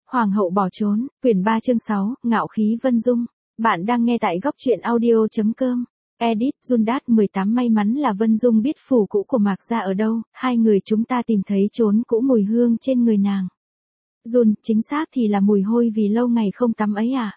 Hoàng hậu bỏ trốn, quyển 3 chương 6, ngạo khí Vân Dung. Bạn đang nghe tại góc truyện audio.com. Edit, Jundat 18 may mắn là Vân Dung biết phủ cũ của Mạc Gia ở đâu, hai người chúng ta tìm thấy trốn cũ mùi hương trên người nàng. Jun, chính xác thì là mùi hôi vì lâu ngày không tắm ấy à.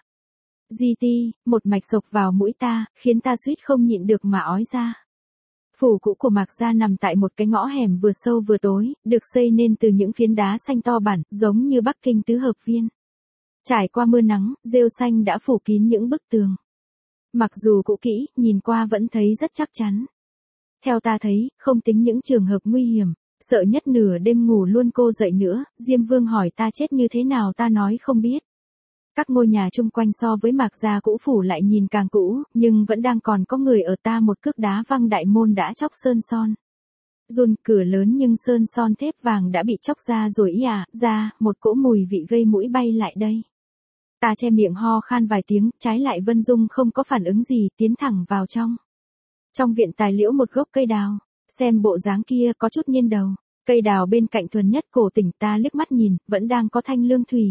GT, một mạch sộc vào mũi ta, khiến ta suýt không nhịn được mà ói ra. Phủ cũ của Mạc Gia nằm tại một cái ngõ hẻm vừa sâu vừa tối, được xây nên từ những phiến đá xanh to bản, giống như Bắc Kinh tứ hợp viên. Trải qua mưa nắng, rêu xanh đã phủ kín những bức tường. Mặc dù cũ kỹ, nhìn qua vẫn thấy rất chắc chắn. Theo ta thấy, không tính những trường hợp nguy hiểm, sợ nhất nửa đêm ngủ luôn cô dậy nữa, Diêm Vương hỏi ta chết như thế nào ta nói không biết. Các ngôi nhà chung quanh so với Mạc Gia cũ phủ lại nhìn càng cũ, nhưng vẫn đang còn có người ở ta một cước đá văng đại môn đã chóc sơn son. Jun, cửa lớn nhưng sơn son thép vàng đã bị chóc ra rồi ý à, ra, một cỗ mùi vị gây mũi bay lại đây. Ta che miệng ho khan vài tiếng, trái lại Vân Dung không có phản ứng gì, tiến thẳng vào trong. Trong viện tài liễu một gốc cây đào, xem bộ dáng kia có chút nghiêng đầu, cây đào bên cạnh thuần nhất cổ tỉnh ta liếc mắt nhìn, vẫn đang có thanh lương thủy.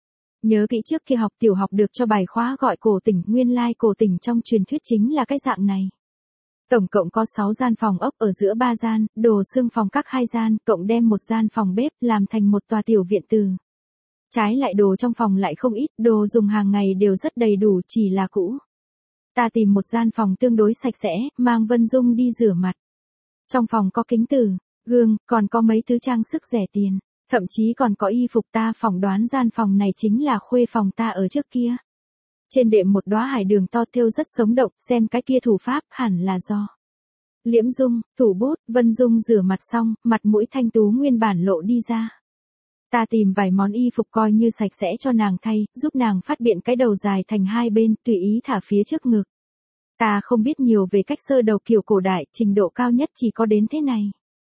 Nhớ kỹ trước khi học tiểu học được cho bài khóa gọi cổ tỉnh, nguyên lai cổ tỉnh trong truyền thuyết chính là cái dạng này. Tổng cộng có 6 gian phòng ốc ở giữa 3 gian, đồ xương phòng các 2 gian, cộng đem một gian phòng bếp làm thành một tòa tiểu viện từ. Trái lại đồ trong phòng lại không ít, đồ dùng hàng ngày đều rất đầy đủ chỉ là cũ. Ta tìm một gian phòng tương đối sạch sẽ, mang Vân Dung đi rửa mặt. Trong phòng có kính tử, gương, còn có mấy thứ trang sức rẻ tiền. Thậm chí còn có y phục ta phỏng đoán gian phòng này chính là khuê phòng ta ở trước kia. Trên đệm một đóa hải đường to thêu rất sống động, xem cái kia thủ pháp hẳn là do liễm dung, thủ bút, Vân Dung rửa mặt xong, mặt mũi thanh tú nguyên bản lộ đi ra. Ta tìm vài món y phục coi như sạch sẽ cho nàng thay, giúp nàng phát biện cái đầu dài thành hai bên, tùy ý thả phía trước ngực. Ta không biết nhiều về cách sơ đầu kiểu cổ đại, trình độ cao nhất chỉ có đến thế này.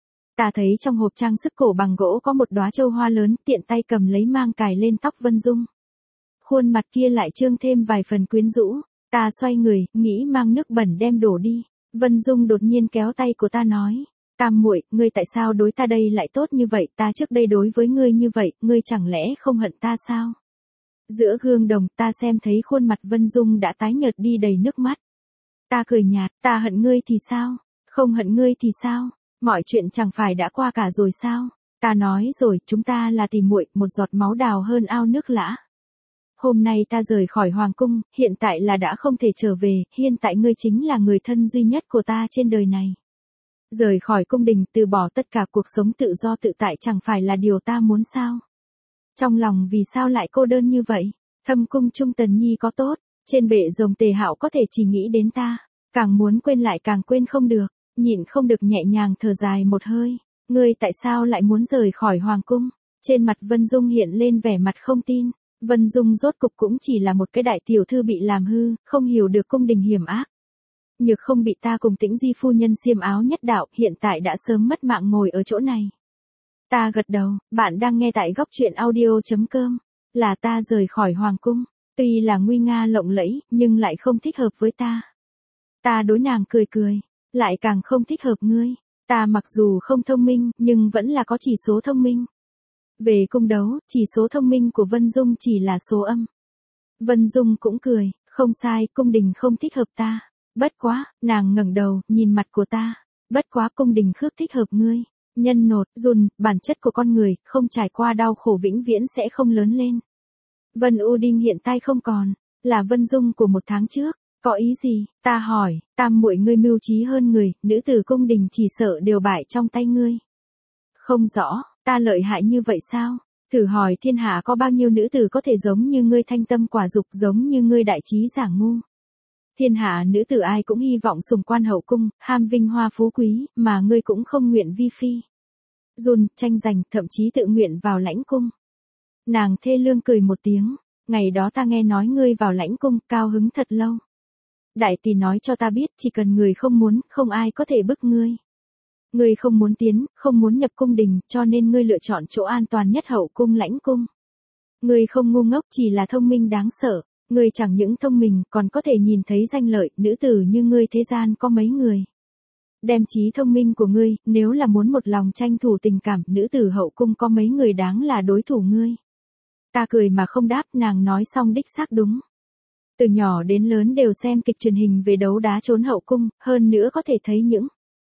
Ta thấy trong hộp trang sức cổ bằng gỗ có một đóa châu hoa lớn, tiện tay cầm lấy mang cài lên tóc Vân Dung. Khuôn mặt kia lại trương thêm vài phần quyến rũ, ta xoay người, nghĩ mang nước bẩn đem đổ đi. Vân Dung đột nhiên kéo tay của ta nói, Tam muội, ngươi tại sao đối ta đây lại tốt như vậy, ta trước đây đối với ngươi như vậy, ngươi chẳng lẽ không hận ta sao? Giữa gương đồng ta xem thấy khuôn mặt Vân Dung đã tái nhợt đi đầy nước mắt. Ta cười nhạt, ta hận ngươi thì sao? Không hận ngươi thì sao? Mọi chuyện chẳng phải đã qua cả rồi sao? Ta nói rồi, chúng ta là tỷ muội, một giọt máu đào hơn ao nước lã. Hôm nay ta rời khỏi hoàng cung, hiện tại là đã không thể trở về, hiện tại ngươi chính là người thân duy nhất của ta trên đời này. Rời khỏi cung đình, từ bỏ tất cả cuộc sống tự do tự tại chẳng phải là điều ta muốn sao? Trong lòng vì sao lại cô đơn như vậy? Thâm cung Trung Tần Nhi có tốt, trên bệ rồng Tề Hạo có thể chỉ nghĩ đến ta, càng muốn quên lại càng quên không được. Nhịn không được nhẹ nhàng thở dài một hơi, ngươi tại sao lại muốn rời khỏi hoàng cung? Trên mặt Vân Dung hiện lên vẻ mặt không tin, Vân Dung rốt cục cũng chỉ là một cái đại tiểu thư bị làm hư, không hiểu được cung đình hiểm ác. Nhược không bị ta cùng Tĩnh Di phu nhân xiêm áo nhất đạo, hiện tại đã sớm mất mạng ngồi ở chỗ này. Ta gật đầu, bạn đang nghe tại góc truyện audio.com, là ta rời khỏi hoàng cung, tuy là nguy nga lộng lẫy, nhưng lại không thích hợp với ta. Ta đối nàng cười cười. Lại càng không thích hợp ngươi, ta mặc dù không thông minh, nhưng vẫn là có chỉ số thông minh. Về cung đấu, chỉ số thông minh của Vân Dung chỉ là số âm. Vân Dung cũng cười, không sai, cung đình không thích hợp ta. Bất quá, nàng ngẩng đầu, nhìn mặt của ta. Bất quá cung đình khước thích hợp ngươi. Nhân nột, Jun, bản chất của con người, không trải qua đau khổ vĩnh viễn sẽ không lớn lên. Vân U Đinh hiện tại không còn, là Vân Dung của một tháng trước. Có ý gì? Ta hỏi, Tam muội ngươi mưu trí hơn người, nữ tử cung đình chỉ sợ đều bại trong tay ngươi. Không rõ, ta lợi hại như vậy sao? Thử hỏi thiên hạ có bao nhiêu nữ tử có thể giống như ngươi thanh tâm quả dục, giống như ngươi đại trí giả ngu. Thiên hạ nữ tử ai cũng hy vọng sùng quan hậu cung, ham vinh hoa phú quý, mà ngươi cũng không nguyện vi phi. Jun, tranh giành, thậm chí tự nguyện vào lãnh cung. Nàng thê lương cười một tiếng, ngày đó ta nghe nói ngươi vào lãnh cung, cao hứng thật lâu. Đại tỷ nói cho ta biết chỉ cần người không muốn, không ai có thể bức ngươi. Ngươi không muốn tiến, không muốn nhập cung đình, cho nên ngươi lựa chọn chỗ an toàn nhất hậu cung lãnh cung. Ngươi không ngu ngốc chỉ là thông minh đáng sợ, ngươi chẳng những thông minh còn có thể nhìn thấy danh lợi, nữ tử như ngươi thế gian có mấy người. Đem trí thông minh của ngươi, nếu là muốn một lòng tranh thủ tình cảm, nữ tử hậu cung có mấy người đáng là đối thủ ngươi. Ta cười mà không đáp, nàng nói xong đích xác đúng. Từ nhỏ đến lớn đều xem kịch truyền hình về đấu đá trốn hậu cung, hơn nữa có thể thấy những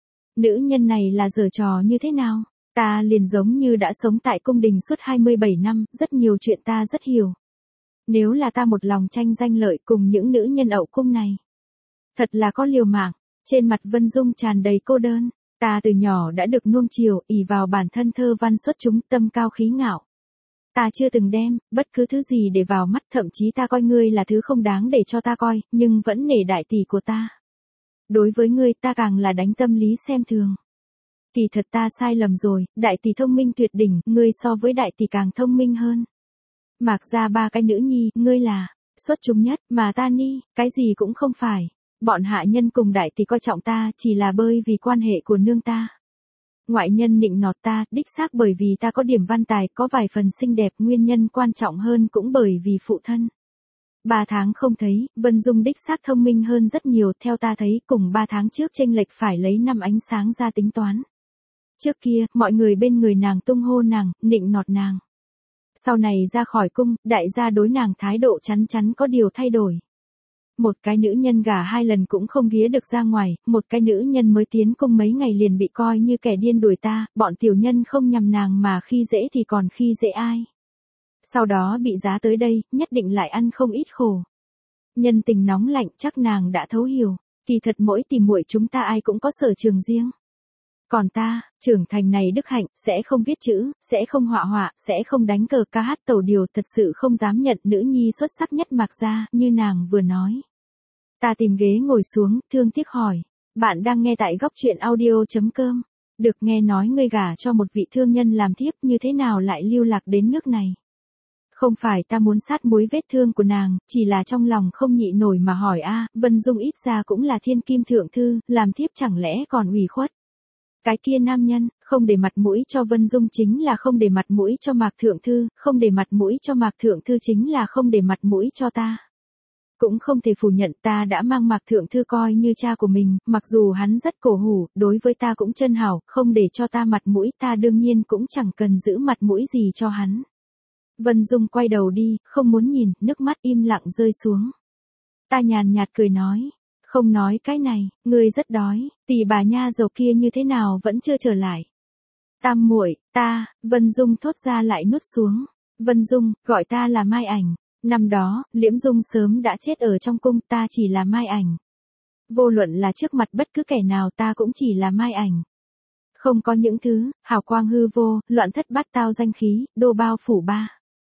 nữ nhân này là giở trò như thế nào. Ta liền giống như đã sống tại cung đình suốt 27 năm, rất nhiều chuyện ta rất hiểu. Nếu là ta một lòng tranh danh lợi cùng những nữ nhân hậu cung này, thật là có liều mạng. Trên mặt Vân Dung tràn đầy cô đơn. Ta từ nhỏ đã được nuông chiều, ỷ vào bản thân thơ văn xuất chúng, tâm cao khí ngạo. Ta chưa từng đem bất cứ thứ gì để vào mắt, thậm chí ta coi ngươi là thứ không đáng để cho ta coi, nhưng vẫn nể đại tỷ của ta. Đối với ngươi ta càng là đánh tâm lý xem thường. Kỳ thật ta sai lầm rồi, đại tỷ thông minh tuyệt đỉnh, ngươi so với đại tỷ càng thông minh hơn. Mạc ra 3 cái nữ nhi, ngươi là xuất chúng nhất, mà ta ni, cái gì cũng không phải. Bọn hạ nhân cùng đại tỷ coi trọng ta chỉ là bởi vì quan hệ của nương ta. Ngoại nhân nịnh nọt ta, đích xác bởi vì ta có điểm văn tài, có vài phần xinh đẹp, nguyên nhân quan trọng hơn cũng bởi vì phụ thân. 3 tháng không thấy, Vân Dung đích xác thông minh hơn rất nhiều, theo ta thấy, cùng 3 tháng trước chênh lệch phải lấy 5 ánh sáng ra tính toán. Trước kia, mọi người bên người nàng tung hô nàng, nịnh nọt nàng. Sau này ra khỏi cung, đại gia đối nàng thái độ chắn chắn có điều thay đổi. Một cái nữ nhân gả 2 lần cũng không ghía được ra ngoài, một cái nữ nhân mới tiến cung mấy ngày liền bị coi như kẻ điên đuổi ta, bọn tiểu nhân không nhằm nàng mà khi dễ thì còn khi dễ ai. Sau đó bị giá tới đây, nhất định lại ăn không ít khổ. Nhân tình nóng lạnh chắc nàng đã thấu hiểu, kỳ thật mỗi tỷ muội chúng ta ai cũng có sở trường riêng. Còn ta, trưởng thành này đức hạnh, sẽ không viết chữ, sẽ không họa họa, sẽ không đánh cờ ca hát tẩu điều, thật sự không dám nhận nữ nhi xuất sắc nhất Mạc gia, như nàng vừa nói. Ta tìm ghế ngồi xuống, thương tiếc hỏi. Bạn đang nghe tại góc truyện audio.com. Được nghe nói ngươi gả cho một vị thương nhân làm thiếp, như thế nào lại lưu lạc đến nước này? Không phải ta muốn sát muối vết thương của nàng, chỉ là trong lòng không nhịn nổi mà hỏi a, Vân Dung ít ra cũng là thiên kim thượng thư, làm thiếp chẳng lẽ còn ủy khuất. Cái kia nam nhân, không để mặt mũi cho Vân Dung chính là không để mặt mũi cho Mạc Thượng Thư, không để mặt mũi cho Mạc Thượng Thư chính là không để mặt mũi cho ta. Cũng không thể phủ nhận ta đã mang Mạc Thượng Thư coi như cha của mình, mặc dù hắn rất cổ hủ, đối với ta cũng chân hảo, không để cho ta mặt mũi ta đương nhiên cũng chẳng cần giữ mặt mũi gì cho hắn. Vân Dung quay đầu đi, không muốn nhìn, nước mắt im lặng rơi xuống. Ta nhàn nhạt cười nói. Không nói cái này, ngươi rất đói, tỷ bà nha dầu kia như thế nào vẫn chưa trở lại. Tam muội, ta, Vân Dung thốt ra lại nuốt xuống. Vân Dung, gọi ta là Mai Ảnh. Năm đó, Liễm Dung sớm đã chết ở trong cung, ta chỉ là Mai Ảnh. Vô luận là trước mặt bất cứ kẻ nào ta cũng chỉ là Mai Ảnh. Không có những thứ, hào quang hư vô, loạn thất bát tao danh khí, đô bao phủ ba.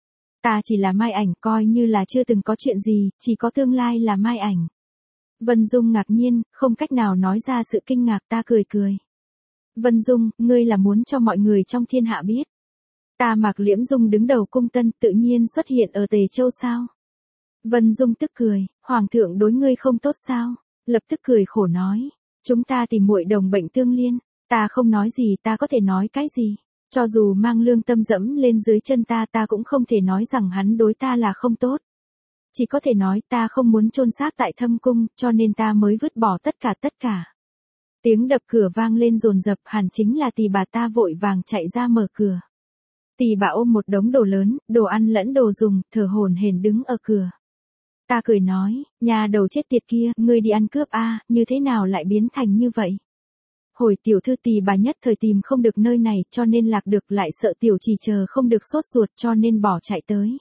Ta chỉ là Mai Ảnh, coi như là chưa từng có chuyện gì, chỉ có tương lai là Mai Ảnh. Vân Dung ngạc nhiên, không cách nào nói ra sự kinh ngạc, ta cười cười. Vân Dung, ngươi là muốn cho mọi người trong thiên hạ biết. Ta Mạc Liễm Dung đứng đầu cung tân tự nhiên xuất hiện ở Tề Châu sao? Vân Dung tức cười, Hoàng thượng đối ngươi không tốt sao? Lập tức cười khổ nói. Chúng ta tìm muội đồng bệnh tương liên. Ta không nói gì, ta có thể nói cái gì? Cho dù mang lương tâm dẫm lên dưới chân ta cũng không thể nói rằng hắn đối ta là không tốt. Chỉ có thể nói ta không muốn chôn xác tại Thâm Cung, cho nên ta mới vứt bỏ tất cả. Tiếng đập cửa vang lên dồn dập, hẳn chính là tỷ bà. Ta vội vàng chạy ra mở cửa. Tỷ bà ôm một đống đồ lớn, đồ ăn lẫn đồ dùng, thở hổn hển đứng ở cửa. Ta cười nói, nhà đầu chết tiệt kia, ngươi đi ăn cướp a, như thế nào lại biến thành như vậy? Hồi tiểu thư tỷ bà nhất thời tìm không được nơi này, cho nên lạc được, lại sợ tiểu trì chờ không được sốt ruột cho nên bỏ chạy tới.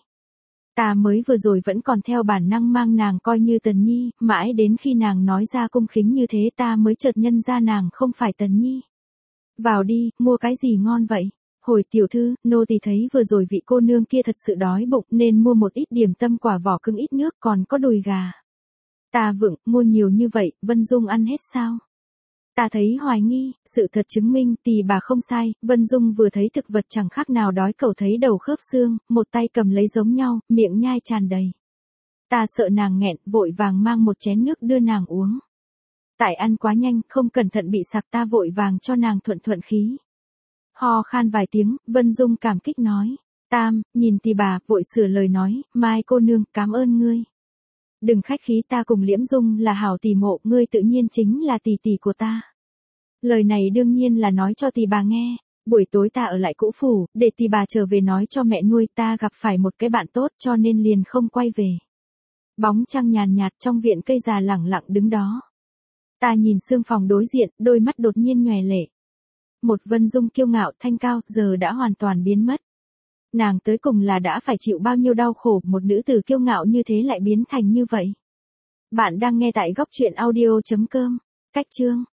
Ta mới vừa rồi vẫn còn theo bản năng mang nàng coi như Tần Nhi, mãi đến khi nàng nói ra cung kính như thế ta mới chợt nhân ra nàng không phải Tần Nhi. Vào đi, mua cái gì ngon vậy? Hồi tiểu thư, nô tỳ thấy vừa rồi vị cô nương kia thật sự đói bụng nên mua một ít điểm tâm, quả vỏ cưng, ít nước, còn có đùi gà. Ta vựng, mua nhiều như vậy, Vân Dung ăn hết sao? Ta thấy hoài nghi, sự thật chứng minh tỷ bà không sai, Vân Dung vừa thấy thực vật chẳng khác nào đói cẩu thấy đầu khớp xương, một tay cầm lấy giống nhau, miệng nhai tràn đầy. Ta sợ nàng nghẹn, vội vàng mang một chén nước đưa nàng uống. Tại ăn quá nhanh, không cẩn thận bị sặc, ta vội vàng cho nàng thuận khí. Ho khan vài tiếng, Vân Dung cảm kích nói. Tam, nhìn tỷ bà, vội sửa lời nói, Mai cô nương, cảm ơn ngươi. Đừng khách khí, ta cùng Liễm Dung là hảo tỷ mộ, ngươi tự nhiên chính là tỷ tỷ của ta. Lời này đương nhiên là nói cho tỷ bà nghe. Buổi tối ta ở lại cũ phủ, để tì bà trở về nói cho mẹ nuôi ta gặp phải một cái bạn tốt cho nên liền không quay về. Bóng trăng nhàn nhạt trong viện cây già lẳng lặng đứng đó. Ta nhìn sương phòng đối diện, đôi mắt đột nhiên nhòe lệ. Một Vân Dung kiêu ngạo thanh cao, giờ đã hoàn toàn biến mất. Nàng tới cùng là đã phải chịu bao nhiêu đau khổ, một nữ tử kiêu ngạo như thế lại biến thành như vậy. Bạn đang nghe tại góc truyện audio.com. Cách chương